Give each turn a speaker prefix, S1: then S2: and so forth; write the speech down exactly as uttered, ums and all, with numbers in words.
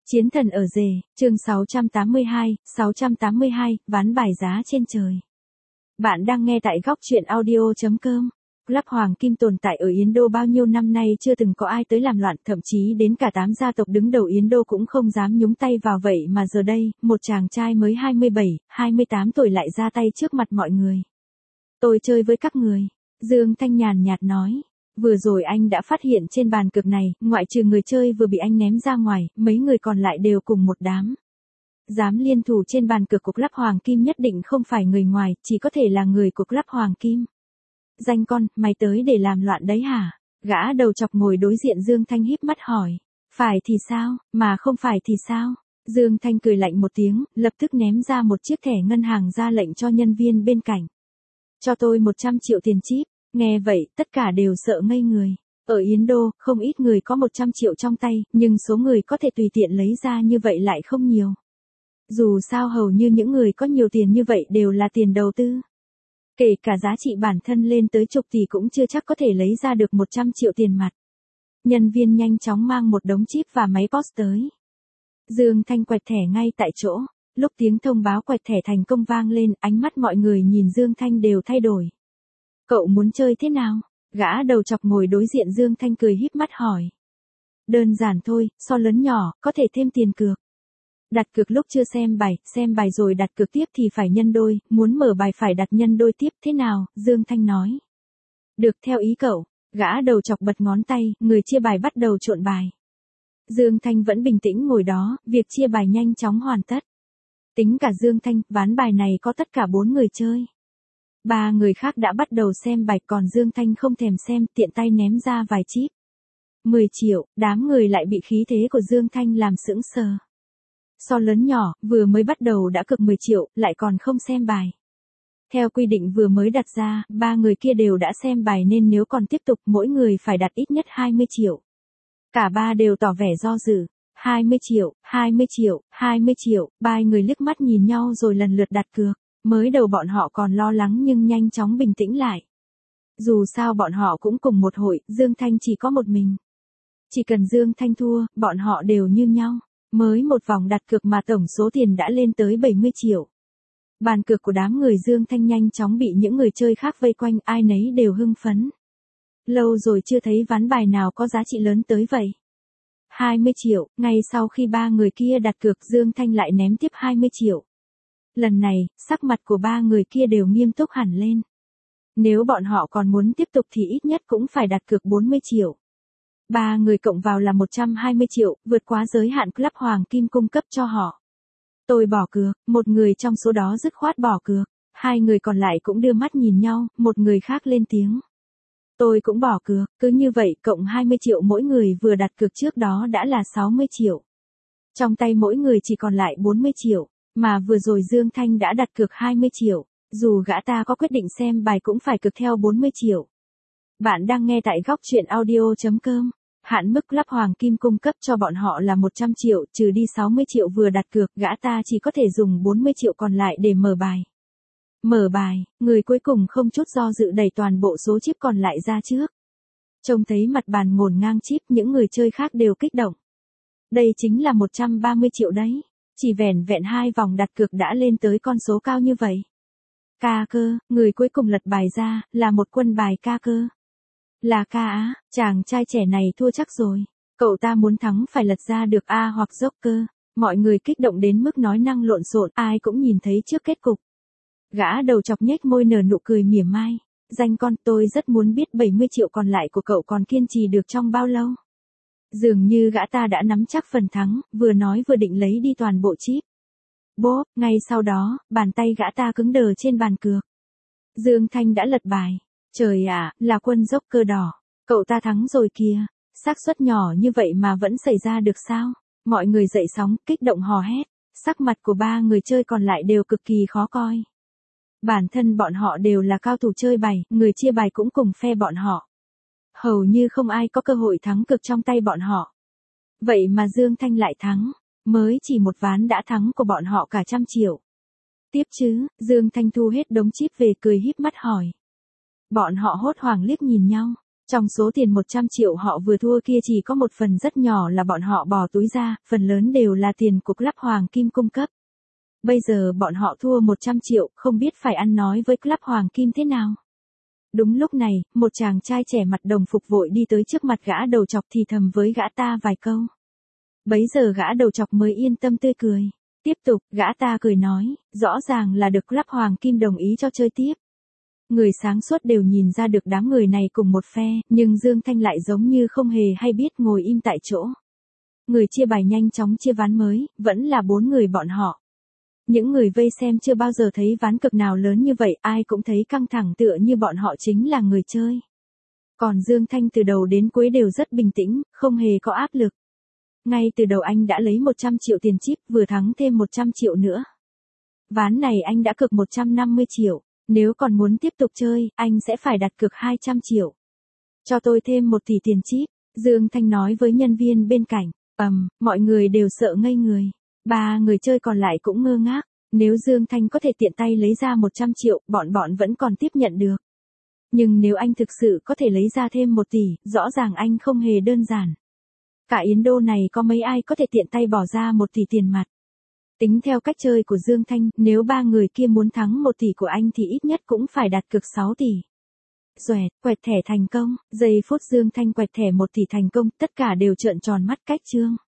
S1: Chiến thần ở rể, chương sáu trăm tám mươi hai, sáu trăm tám mươi hai, ván bài giá trên trời. Bạn đang nghe tại góc truyện audio chấm com. Club Hoàng Kim tồn tại ở Yến Đô bao nhiêu năm nay chưa từng có ai tới làm loạn, thậm chí đến cả tám gia tộc đứng đầu Yến Đô cũng không dám nhúng tay vào, vậy mà giờ đây, một chàng trai mới hai mươi bảy, hai mươi tám tuổi lại ra tay trước mặt mọi người. Tôi chơi với các người, Dương Thanh nhàn nhạt nói. Vừa rồi anh đã phát hiện trên bàn cược này, ngoại trừ người chơi vừa bị anh ném ra ngoài, mấy người còn lại đều cùng một đám. Dám liên thủ trên bàn cược của Club Hoàng Kim nhất định không phải người ngoài, chỉ có thể là người của Club Hoàng Kim. Danh con, mày tới để làm loạn đấy hả? Gã đầu chọc ngồi đối diện Dương Thanh híp mắt hỏi. Phải thì sao, mà không phải thì sao? Dương Thanh cười lạnh một tiếng, lập tức ném ra một chiếc thẻ ngân hàng ra lệnh cho nhân viên bên cạnh. Cho tôi một trăm triệu tiền chip. Nghe vậy, tất cả đều sợ ngây người. Ở Yến Đô, không ít người có một trăm triệu trong tay, nhưng số người có thể tùy tiện lấy ra như vậy lại không nhiều. Dù sao hầu như những người có nhiều tiền như vậy đều là tiền đầu tư. Kể cả giá trị bản thân lên tới chục tỷ cũng chưa chắc có thể lấy ra được một trăm triệu tiền mặt. Nhân viên nhanh chóng mang một đống chip và máy pê ô ét tới. Dương Thanh quẹt thẻ ngay tại chỗ. Lúc tiếng thông báo quẹt thẻ thành công vang lên, ánh mắt mọi người nhìn Dương Thanh đều thay đổi. Cậu muốn chơi thế nào? Gã đầu chọc ngồi đối diện Dương Thanh cười híp mắt hỏi. Đơn giản thôi, so lớn nhỏ, có thể thêm tiền cược. Đặt cược lúc chưa xem bài, xem bài rồi đặt cược tiếp thì phải nhân đôi, muốn mở bài phải đặt nhân đôi tiếp, thế nào? Dương Thanh nói. Được, theo ý cậu. Gã đầu chọc bật ngón tay, người chia bài bắt đầu trộn bài. Dương Thanh vẫn bình tĩnh ngồi đó, việc chia bài nhanh chóng hoàn tất. Tính cả Dương Thanh, ván bài này có tất cả bốn người chơi. Ba người khác đã bắt đầu xem bài, còn Dương Thanh không thèm xem, tiện tay ném ra vài chip. mười triệu, đám người lại bị khí thế của Dương Thanh làm sững sờ. So lớn nhỏ, vừa mới bắt đầu đã cược mười triệu, lại còn không xem bài. Theo quy định vừa mới đặt ra, ba người kia đều đã xem bài nên nếu còn tiếp tục mỗi người phải đặt ít nhất hai mươi triệu. Cả ba đều tỏ vẻ do dự. hai mươi triệu, hai mươi triệu, hai mươi triệu, ba người liếc mắt nhìn nhau rồi lần lượt đặt cược. Mới đầu bọn họ còn lo lắng nhưng nhanh chóng bình tĩnh lại. Dù sao bọn họ cũng cùng một hội, Dương Thanh chỉ có một mình. Chỉ cần Dương Thanh thua, bọn họ đều như nhau. Mới một vòng đặt cược mà tổng số tiền đã lên tới bảy mươi triệu. Bàn cược của đám người Dương Thanh nhanh chóng bị những người chơi khác vây quanh, ai nấy đều hưng phấn. Lâu rồi chưa thấy ván bài nào có giá trị lớn tới vậy. hai mươi triệu, ngay sau khi ba người kia đặt cược Dương Thanh lại ném tiếp hai mươi triệu. Lần này, sắc mặt của ba người kia đều nghiêm túc hẳn lên. Nếu bọn họ còn muốn tiếp tục thì ít nhất cũng phải đặt cược bốn mươi triệu. Ba người cộng vào là một trăm hai mươi triệu, vượt quá giới hạn Club Hoàng Kim cung cấp cho họ. Tôi bỏ cược, một người trong số đó dứt khoát bỏ cược. Hai người còn lại cũng đưa mắt nhìn nhau, một người khác lên tiếng. Tôi cũng bỏ cược, cứ như vậy cộng hai mươi triệu mỗi người vừa đặt cược trước đó đã là sáu mươi triệu. Trong tay mỗi người chỉ còn lại bốn mươi triệu. Mà vừa rồi Dương Thanh đã đặt cược hai mươi triệu, dù gã ta có quyết định xem bài cũng phải cược theo bốn mươi triệu. Bạn đang nghe tại góc truyện audio chấm com. Hạn mức Club Hoàng Kim cung cấp cho bọn họ là một trăm triệu, trừ đi sáu mươi triệu vừa đặt cược, gã ta chỉ có thể dùng bốn mươi triệu còn lại để mở bài. Mở bài, người cuối cùng không chút do dự đẩy toàn bộ số chip còn lại ra trước. Trông thấy mặt bàn ngổn ngang chip, những người chơi khác đều kích động. Đây chính là một trăm ba mươi triệu đấy. Chỉ vẻn vẹn hai vòng đặt cược đã lên tới con số cao như vậy. Ca cơ, người cuối cùng lật bài ra, là một quân bài ca cơ. Là ca á, chàng trai trẻ này thua chắc rồi. Cậu ta muốn thắng phải lật ra được A hoặc dốc cơ. Mọi người kích động đến mức nói năng lộn xộn, ai cũng nhìn thấy trước kết cục. Gã đầu chọc nhếch môi nở nụ cười mỉa mai. Danh con, tôi rất muốn biết bảy mươi triệu còn lại của cậu còn kiên trì được trong bao lâu. Dường như gã ta đã nắm chắc phần thắng, vừa nói vừa định lấy đi toàn bộ chip. Bốp, ngay sau đó, bàn tay gã ta cứng đờ trên bàn cược. Dương Thanh đã lật bài. Trời ạ, là quân dốc cơ đỏ. Cậu ta thắng rồi kìa. Xác suất nhỏ như vậy mà vẫn xảy ra được sao? Mọi người dậy sóng, kích động hò hét. Sắc mặt của ba người chơi còn lại đều cực kỳ khó coi. Bản thân bọn họ đều là cao thủ chơi bài, người chia bài cũng cùng phe bọn họ. Hầu như không ai có cơ hội thắng cực trong tay bọn họ. Vậy mà Dương Thanh lại thắng, mới chỉ một ván đã thắng của bọn họ cả trăm triệu. Tiếp chứ, Dương Thanh thu hết đống chip về cười híp mắt hỏi. Bọn họ hốt hoảng liếc nhìn nhau, Trong số tiền một trăm triệu họ vừa thua kia chỉ có một phần rất nhỏ là bọn họ bỏ túi ra, phần lớn đều là tiền của Club Hoàng Kim cung cấp. Bây giờ bọn họ thua một trăm triệu, không biết phải ăn nói với Club Hoàng Kim thế nào. Đúng lúc này, một chàng trai trẻ mặt đồng phục vội đi tới trước mặt gã đầu chọc thì thầm với gã ta vài câu. Bấy giờ gã đầu chọc mới yên tâm tươi cười. Tiếp tục, gã ta cười nói, rõ ràng là được Club Hoàng Kim đồng ý cho chơi tiếp. Người sáng suốt đều nhìn ra được đám người này cùng một phe, nhưng Dương Thanh lại giống như không hề hay biết ngồi im tại chỗ. Người chia bài nhanh chóng chia ván mới, vẫn là bốn người bọn họ. Những người vây xem chưa bao giờ thấy ván cực nào lớn như vậy, ai cũng thấy căng thẳng tựa như bọn họ chính là người chơi. Còn Dương Thanh từ đầu đến cuối đều rất bình tĩnh, không hề có áp lực. Ngay từ đầu anh đã lấy một trăm triệu tiền chip, vừa thắng thêm một trăm triệu nữa. Ván này anh đã cược một trăm năm mươi triệu, nếu còn muốn tiếp tục chơi, anh sẽ phải đặt cược hai trăm triệu. Cho tôi thêm một tỷ tiền chip, Dương Thanh nói với nhân viên bên cạnh. Ầm, um, mọi người đều sợ ngây người. Ba người chơi còn lại cũng ngơ ngác. Nếu Dương Thanh có thể tiện tay lấy ra một trăm triệu, bọn bọn vẫn còn tiếp nhận được. Nhưng nếu anh thực sự có thể lấy ra thêm một tỷ, rõ ràng anh không hề đơn giản. Cả Yến Đô này có mấy ai có thể tiện tay bỏ ra một tỷ tiền mặt. Tính theo cách chơi của Dương Thanh, nếu ba người kia muốn thắng một tỷ của anh thì ít nhất cũng phải đặt cược sáu tỷ. Xoẹt, quẹt thẻ thành công, giây phút Dương Thanh quẹt thẻ một tỷ thành công, tất cả đều trợn tròn mắt cách trương.